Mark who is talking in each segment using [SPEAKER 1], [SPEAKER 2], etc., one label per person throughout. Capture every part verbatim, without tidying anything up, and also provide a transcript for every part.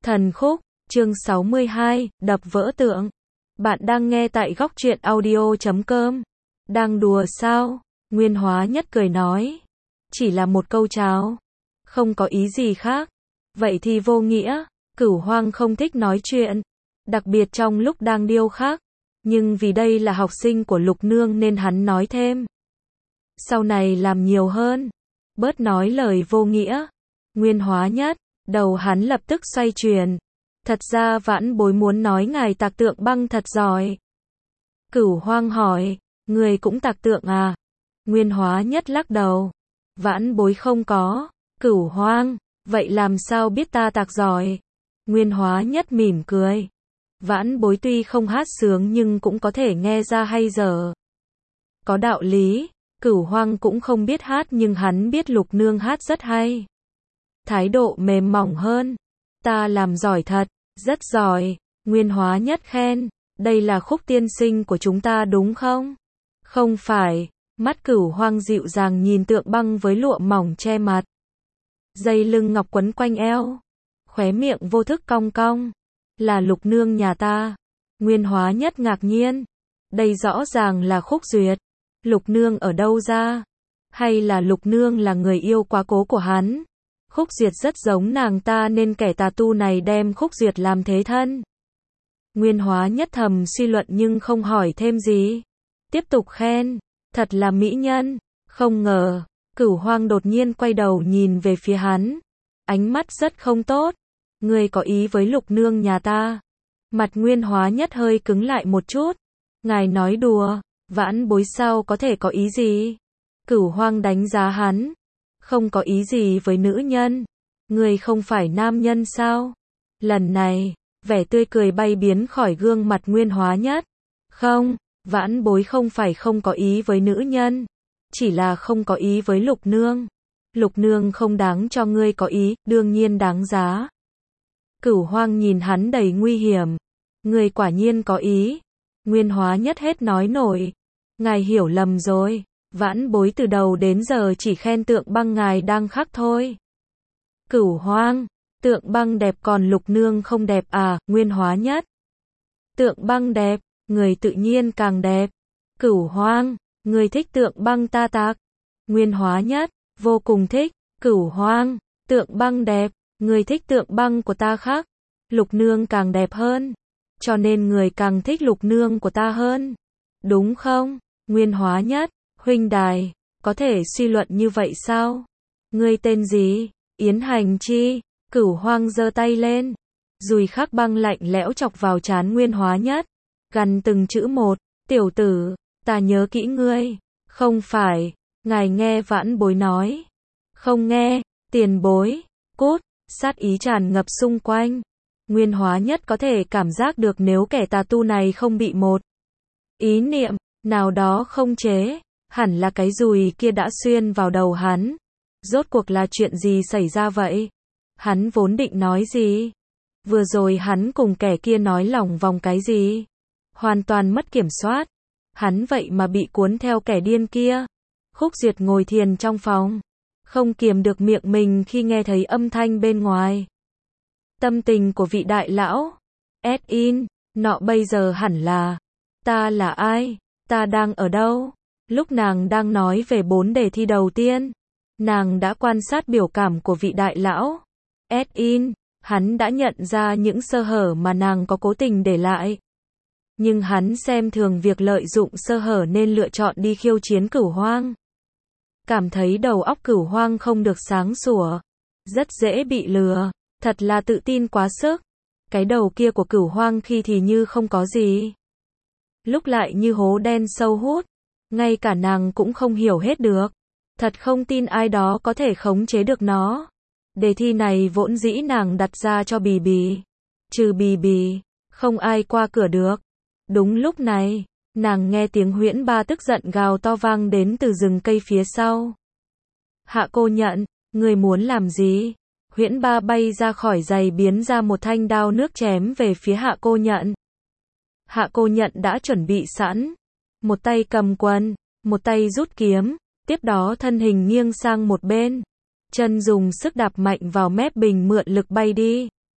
[SPEAKER 1] Thần khúc, chương sáu mươi hai, đập vỡ tượng. Bạn đang nghe tại góc truyện audio chấm com. Đang đùa sao? Nguyên Hóa Nhất cười nói. Chỉ là một câu chào. Không có ý gì khác. Vậy thì vô nghĩa. Cửu Hoang không thích nói chuyện. Đặc biệt trong lúc đang điêu khắc. Nhưng vì đây là học sinh của Lục Nương nên hắn nói thêm. Sau này làm nhiều hơn. Bớt nói lời vô nghĩa. Nguyên Hóa Nhất, đầu hắn lập tức xoay chuyển. Thật ra Vãn Bối muốn nói ngài tạc tượng băng thật giỏi. Cửu Hoang hỏi, người cũng tạc tượng à? Nguyên Hóa Nhất lắc đầu. Vãn Bối không có. Cửu Hoang, vậy làm sao biết ta tạc giỏi? Nguyên Hóa Nhất mỉm cười. Vãn Bối tuy không hát sướng nhưng cũng có thể nghe ra hay dở. Có đạo lý. Cửu Hoang cũng không biết hát nhưng hắn biết Lục Nương hát rất hay. Thái độ mềm mỏng hơn. Ta làm giỏi thật, rất giỏi. Nguyên Hóa Nhất khen. Đây là khúc tiên sinh của chúng ta đúng không? Không phải. Mắt Cửu Hoang dịu dàng nhìn tượng băng với lụa mỏng che mặt. Dây lưng ngọc quấn quanh eo. Khóe miệng vô thức cong cong. Là Lục Nương nhà ta. Nguyên Hóa Nhất ngạc nhiên. Đây rõ ràng là Khúc Duyệt. Lục Nương ở đâu ra? Hay là Lục Nương là người yêu quá cố của hắn? Khúc Duyệt rất giống nàng ta nên kẻ tà tu này đem Khúc Duyệt làm thế thân. Nguyên Hóa Nhất thầm suy luận nhưng không hỏi thêm gì. Tiếp tục khen. Thật là mỹ nhân. Không ngờ. Cửu Hoang đột nhiên quay đầu nhìn về phía hắn. Ánh mắt rất không tốt. Ngươi có ý với Lục Nương nhà ta. Mặt Nguyên Hóa Nhất hơi cứng lại một chút. Ngài nói đùa. Vãn Bối sao có thể có ý gì? Cửu Hoang đánh giá hắn. Không có ý gì với nữ nhân. Người không phải nam nhân sao? Lần này, vẻ tươi cười bay biến khỏi gương mặt Nguyên Hóa Nhất. Không, Vãn Bối không phải không có ý với nữ nhân. Chỉ là không có ý với Lục Nương. Lục Nương không đáng cho ngươi có ý, đương nhiên đáng giá. Cửu Hoang nhìn hắn đầy nguy hiểm. Ngươi quả nhiên có ý. Nguyên Hóa Nhất hết nói nổi. Ngài hiểu lầm rồi. Vãn Bối từ đầu đến giờ chỉ khen tượng băng ngài đang khắc thôi. Cửu Hoang, tượng băng đẹp còn Lục Nương không đẹp à? Nguyên Hóa Nhất. Tượng băng đẹp, người tự nhiên càng đẹp. Cửu Hoang, người thích tượng băng ta tạc. Nguyên Hóa Nhất, vô cùng thích. Cửu Hoang, tượng băng đẹp, người thích tượng băng của ta khắc. Lục Nương càng đẹp hơn. Cho nên người càng thích Lục Nương của ta hơn. Đúng không? Nguyên Hóa Nhất, huynh đài, có thể suy luận như vậy sao? Ngươi tên gì? Yến Hành Chi. Cửu Hoang giơ tay lên. Dùi khắc băng lạnh lẽo chọc vào trán Nguyên Hóa Nhất. Gằn từng chữ một. Tiểu tử, ta nhớ kỹ ngươi. Không phải, ngài nghe Vãn Bối nói. Không nghe, tiền bối. Cút, sát ý tràn ngập xung quanh. Nguyên Hóa Nhất có thể cảm giác được nếu kẻ tà tu này không bị một ý niệm nào đó không chế, hẳn là cái dùi kia đã xuyên vào đầu hắn. Rốt cuộc là chuyện gì xảy ra vậy? Hắn vốn định nói gì? Vừa rồi hắn cùng kẻ kia nói lỏng vòng cái gì? Hoàn toàn mất kiểm soát. Hắn vậy mà bị cuốn theo kẻ điên kia. Khúc Duyệt ngồi thiền trong phòng. Không kiềm được miệng mình khi nghe thấy âm thanh bên ngoài. Tâm tình của vị đại lão. S-in, nọ bây giờ hẳn là. Ta là ai? Ta đang ở đâu? Lúc nàng đang nói về bốn đề thi đầu tiên. Nàng đã quan sát biểu cảm của vị đại lão. S-in, hắn đã nhận ra những sơ hở mà nàng có cố tình để lại. Nhưng hắn xem thường việc lợi dụng sơ hở nên lựa chọn đi khiêu chiến Cửu Hoang. Cảm thấy đầu óc Cửu Hoang không được sáng sủa. Rất dễ bị lừa. Thật là tự tin quá sức. Cái đầu kia của Cửu Hoang khi thì như không có gì. Lúc lại như hố đen sâu hút. Ngay cả nàng cũng không hiểu hết được. Thật không tin ai đó có thể khống chế được nó. Đề thi này vốn dĩ nàng đặt ra cho Bì Bì. Trừ Bì Bì, không ai qua cửa được. Đúng lúc này, nàng nghe tiếng Huyễn Ba tức giận gào to vang đến từ rừng cây phía sau. Hạ Cô Nhận, người muốn làm gì? Huyễn Ba bay ra khỏi giày biến ra một thanh đao nước chém về phía Hạ Cô Nhận. Hạ Cô Nhận đã chuẩn bị sẵn. Một tay cầm quần, một tay rút kiếm, tiếp đó thân hình nghiêng sang một bên. Chân dùng sức đạp mạnh vào mép bình mượn lực bay đi.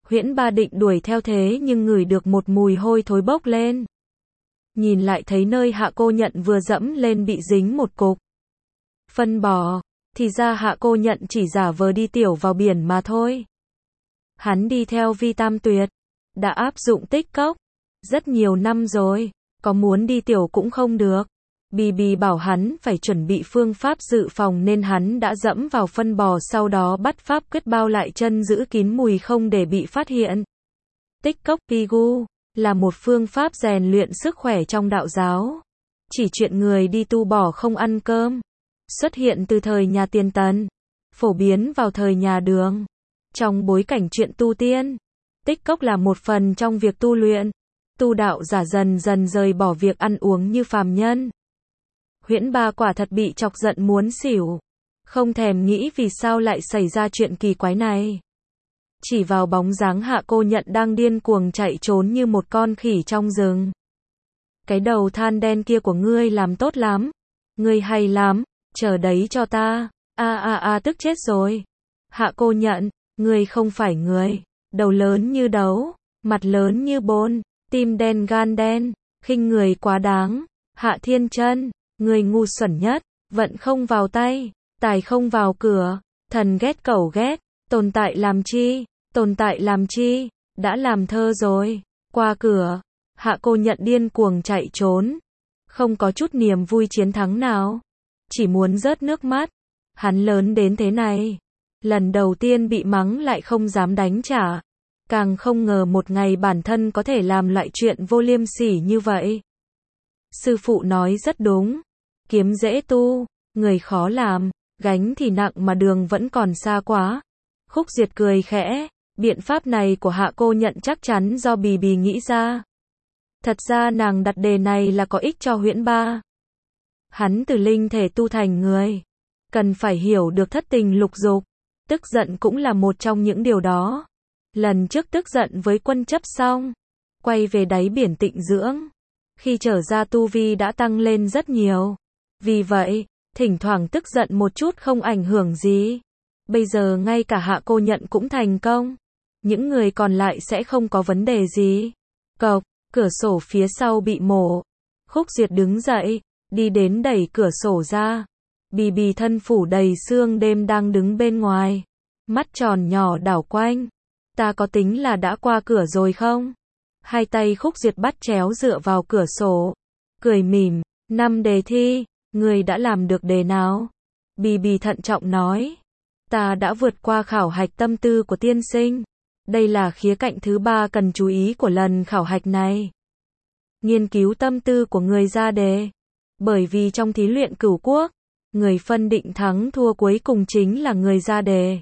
[SPEAKER 1] Huyễn Ba định đuổi theo thế nhưng ngửi được một mùi hôi thối bốc lên. Nhìn lại thấy nơi Hạ Cô Nhận vừa dẫm lên bị dính một cục phân bò, thì ra Hạ Cô Nhận chỉ giả vờ đi tiểu vào biển mà thôi. Hắn đi theo Vi Tam Tuyệt, đã áp dụng tích cốc rất nhiều năm rồi, có muốn đi tiểu cũng không được. Bì bì bảo hắn phải chuẩn bị phương pháp dự phòng nên hắn đã dẫm vào phân bò, sau đó bắt pháp quyết bao lại chân giữ kín mùi không để bị phát hiện. Tích cốc Pigu là một phương pháp rèn luyện sức khỏe trong đạo giáo. Chỉ chuyện người đi tu bỏ không ăn cơm. Xuất hiện từ thời nhà Tiền Tần, phổ biến vào thời nhà Đường. Trong bối cảnh chuyện tu tiên, tích cốc là một phần trong việc tu luyện. Tu đạo giả dần dần rời bỏ việc ăn uống như phàm nhân. Huyễn Ba quả thật bị chọc giận muốn xỉu. Không thèm nghĩ vì sao lại xảy ra chuyện kỳ quái này. Chỉ vào bóng dáng Hạ Cô Nhận đang điên cuồng chạy trốn như một con khỉ trong rừng. Cái đầu than đen kia của ngươi làm tốt lắm. Ngươi hay lắm, chờ đấy cho ta. A a a tức chết rồi. Hạ Cô Nhận, ngươi không phải người. Đầu lớn như đấu, mặt lớn như bôn, tim đen gan đen, khinh người quá đáng. Hạ Thiên Chân, người ngu xuẩn nhất, vận không vào tay, tài không vào cửa, thần ghét cẩu ghét, tồn tại làm chi, tồn tại làm chi, đã làm thơ rồi, qua cửa. Hạ Cô Nhận điên cuồng chạy trốn, không có chút niềm vui chiến thắng nào, chỉ muốn rớt nước mắt. Hắn lớn đến thế này, lần đầu tiên bị mắng lại không dám đánh trả, càng không ngờ một ngày bản thân có thể làm loại chuyện vô liêm sỉ như vậy. Sư phụ nói rất đúng, kiếm dễ tu, người khó làm, gánh thì nặng mà đường vẫn còn xa quá. Khúc Duyệt cười khẽ, biện pháp này của Hạ Cô Nhận chắc chắn do Bì Bì nghĩ ra. Thật ra nàng đặt đề này là có ích cho Huyễn Ba. Hắn từ linh thể tu thành người, cần phải hiểu được thất tình lục dục, tức giận cũng là một trong những điều đó. Lần trước tức giận với Quân Chấp xong, quay về đáy biển tịnh dưỡng, khi trở ra tu vi đã tăng lên rất nhiều. Vì vậy, thỉnh thoảng tức giận một chút không ảnh hưởng gì. Bây giờ ngay cả Hạ Cô Nhận cũng thành công, những người còn lại sẽ không có vấn đề gì. Cộc, cửa sổ phía sau bị mổ. Khúc Duyệt đứng dậy, đi đến đẩy cửa sổ ra. Bì Bì thân phủ đầy sương đêm đang đứng bên ngoài, mắt tròn nhỏ đảo quanh. Ta có tính là đã qua cửa rồi không? Hai tay Khúc Duyệt bắt chéo dựa vào cửa sổ, cười mỉm. Năm đề thi, người đã làm được đề nào? Bì Bì thận trọng nói. Ta đã vượt qua khảo hạch tâm tư của tiên sinh. Đây là khía cạnh thứ ba cần chú ý của lần khảo hạch này. Nghiên cứu tâm tư của người ra đề. Bởi vì trong thí luyện cửu quốc, người phân định thắng thua cuối cùng chính là người ra đề.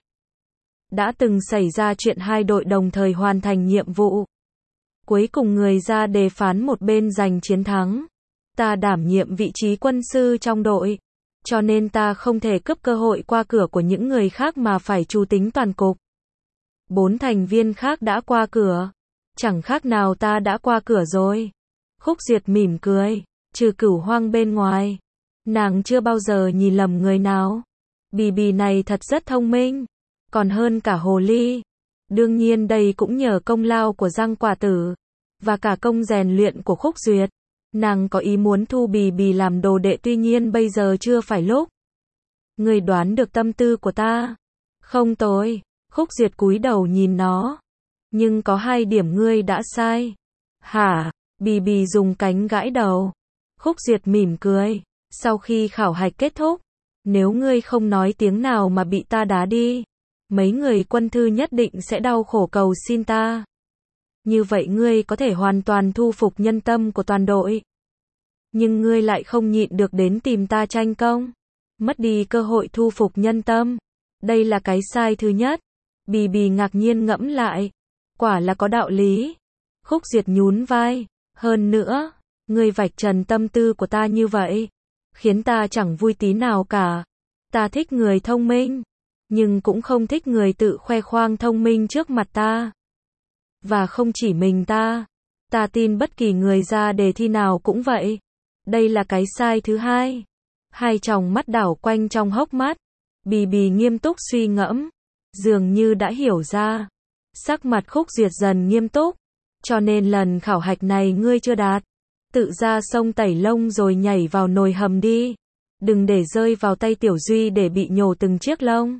[SPEAKER 1] Đã từng xảy ra chuyện hai đội đồng thời hoàn thành nhiệm vụ. Cuối cùng người ra đề phán một bên giành chiến thắng. Ta đảm nhiệm vị trí quân sư trong đội, cho nên ta không thể cướp cơ hội qua cửa của những người khác mà phải chu tính toàn cục. Bốn thành viên khác đã qua cửa, chẳng khác nào ta đã qua cửa rồi. Khúc Duyệt mỉm cười, trừ Cửu Hoang bên ngoài, nàng chưa bao giờ nhìn lầm người nào. Bì Bì này thật rất thông minh, còn hơn cả hồ ly. Đương nhiên đây cũng nhờ công lao của Giang Quả Tử, và cả công rèn luyện của Khúc Duyệt. Nàng có ý muốn thu Bì Bì làm đồ đệ, tuy nhiên bây giờ chưa phải lúc. Người đoán được tâm tư của ta. Không tồi. Khúc Duyệt cúi đầu nhìn nó. Nhưng có hai điểm ngươi đã sai. Hả? Bì Bì dùng cánh gãi đầu. Khúc Duyệt mỉm cười. Sau khi khảo hạch kết thúc, nếu ngươi không nói tiếng nào mà bị ta đá đi, mấy người quân thư nhất định sẽ đau khổ cầu xin ta. Như vậy ngươi có thể hoàn toàn thu phục nhân tâm của toàn đội. Nhưng ngươi lại không nhịn được đến tìm ta tranh công. Mất đi cơ hội thu phục nhân tâm. Đây là cái sai thứ nhất. Bì Bì ngạc nhiên ngẫm lại. Quả là có đạo lý. Khúc Duyệt nhún vai. Hơn nữa, ngươi vạch trần tâm tư của ta như vậy, khiến ta chẳng vui tí nào cả. Ta thích người thông minh, nhưng cũng không thích người tự khoe khoang thông minh trước mặt ta. Và không chỉ mình ta, ta tin bất kỳ người ra đề thi nào cũng vậy. Đây là cái sai thứ hai. Hai tròng mắt đảo quanh trong hốc mắt. Bì Bì nghiêm túc suy ngẫm, dường như đã hiểu ra. Sắc mặt Khúc Duyệt dần nghiêm túc. Cho nên lần khảo hạch này ngươi chưa đạt. Tự ra sông tẩy lông rồi nhảy vào nồi hầm đi. Đừng để rơi vào tay Tiểu Duy để bị nhổ từng chiếc lông.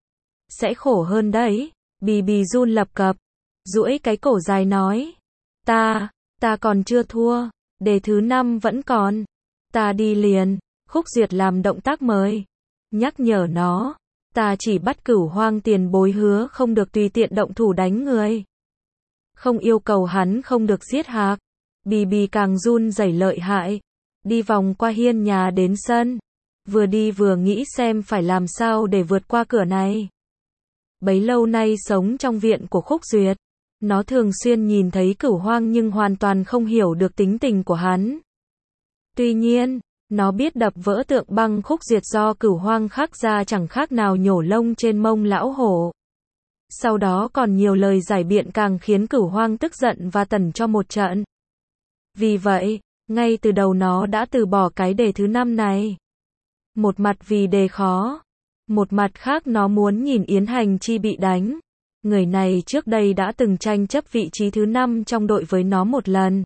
[SPEAKER 1] Sẽ khổ hơn đấy. Bì bì run lập cập. Duỗi cái cổ dài nói. Ta, ta còn chưa thua. Đề thứ năm vẫn còn. Ta đi liền. Khúc Duyệt làm động tác mời. Nhắc nhở nó. Ta chỉ bắt Cửu Hoang tiền bối hứa không được tùy tiện động thủ đánh người. Không yêu cầu hắn không được giết Hạc. Bì bì càng run rẩy lợi hại. Đi vòng qua hiên nhà đến sân. Vừa đi vừa nghĩ xem phải làm sao để vượt qua cửa này. Bấy lâu nay sống trong viện của Khúc Duyệt. Nó thường xuyên nhìn thấy Cửu Hoang nhưng hoàn toàn không hiểu được tính tình của hắn. Tuy nhiên, nó biết đập vỡ tượng băng Khúc Duyệt do Cửu Hoang khắc ra chẳng khác nào nhổ lông trên mông lão hổ. Sau đó còn nhiều lời giải biện càng khiến Cửu Hoang tức giận và tẩn cho một trận. Vì vậy, ngay từ đầu nó đã từ bỏ cái đề thứ năm này. Một mặt vì đề khó, một mặt khác nó muốn nhìn Yến Hành Chi bị đánh. Người này trước đây đã từng tranh chấp vị trí thứ năm trong đội với nó một lần.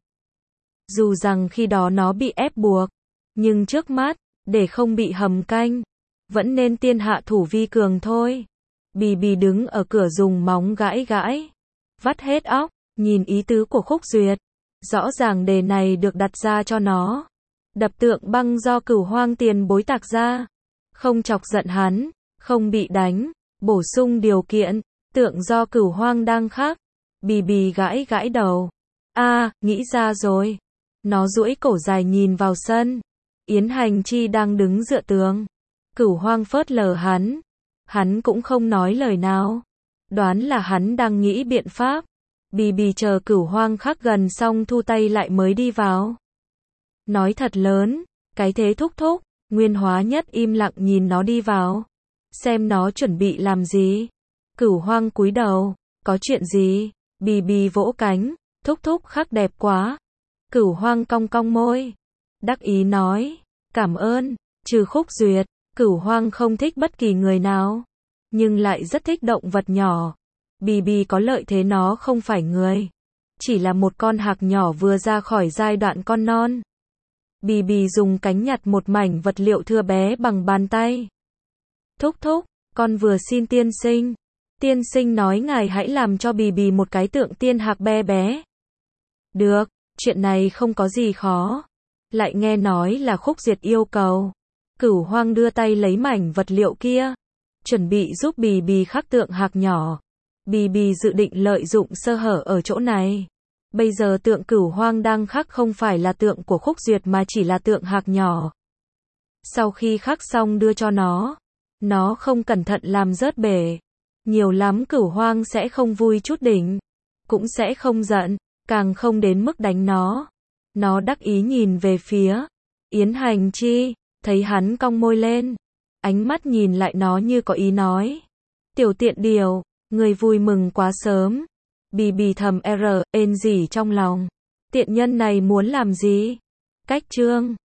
[SPEAKER 1] Dù rằng khi đó nó bị ép buộc, nhưng trước mắt, để không bị hầm canh, vẫn nên tiên hạ thủ vi cường thôi. Bì bì đứng ở cửa dùng móng gãi gãi, vắt hết óc, nhìn ý tứ của Khúc Duyệt. Rõ ràng đề này được đặt ra cho nó. Đập tượng băng do Cửu Hoang tiền bối tạc ra. Không chọc giận hắn, không bị đánh, bổ sung điều kiện, tượng do Cửu Hoang đang khắc. Bì bì gãi gãi đầu. A, à, nghĩ ra rồi. Nó duỗi cổ dài nhìn vào sân. Yến Hành Chi đang đứng dựa tường. Cửu Hoang phớt lờ hắn. Hắn cũng không nói lời nào. Đoán là hắn đang nghĩ biện pháp. Bì bì chờ Cửu Hoang khắc gần xong thu tay lại mới đi vào. Nói thật lớn, cái thế thúc thúc. Nguyên Hóa Nhất im lặng nhìn nó đi vào. Xem nó chuẩn bị làm gì. Cửu Hoang cúi đầu. Có chuyện gì? Bì bì vỗ cánh. Thúc thúc khắc đẹp quá. Cửu Hoang cong cong môi. Đắc ý nói. Cảm ơn. Trừ Khúc Duyệt, Cửu Hoang không thích bất kỳ người nào. Nhưng lại rất thích động vật nhỏ. Bì bì có lợi thế nó không phải người. Chỉ là một con hạc nhỏ vừa ra khỏi giai đoạn con non. Bì bì dùng cánh nhặt một mảnh vật liệu thưa bé bằng bàn tay. Thúc thúc, con vừa xin tiên sinh. Tiên sinh nói ngài hãy làm cho bì bì một cái tượng tiên hạc bé bé. Được, chuyện này không có gì khó. Lại nghe nói là Khúc Duyệt yêu cầu. Cửu Hoang đưa tay lấy mảnh vật liệu kia. Chuẩn bị giúp bì bì khắc tượng hạc nhỏ. Bì bì dự định lợi dụng sơ hở ở chỗ này. Bây giờ tượng Cửu Hoang đang khắc không phải là tượng của Khúc Duyệt mà chỉ là tượng hạc nhỏ. Sau khi khắc xong đưa cho nó. Nó không cẩn thận làm rớt bể. Nhiều lắm Cửu Hoang sẽ không vui chút đỉnh. Cũng sẽ không giận. Càng không đến mức đánh nó. Nó đắc ý nhìn về phía Yến Hành Chi. Thấy hắn cong môi lên. Ánh mắt nhìn lại nó như có ý nói. Tiểu tiện điều, người vui mừng quá sớm. Bì bì thầm R, ên gì trong lòng. Tiện nhân này muốn làm gì? Cách chương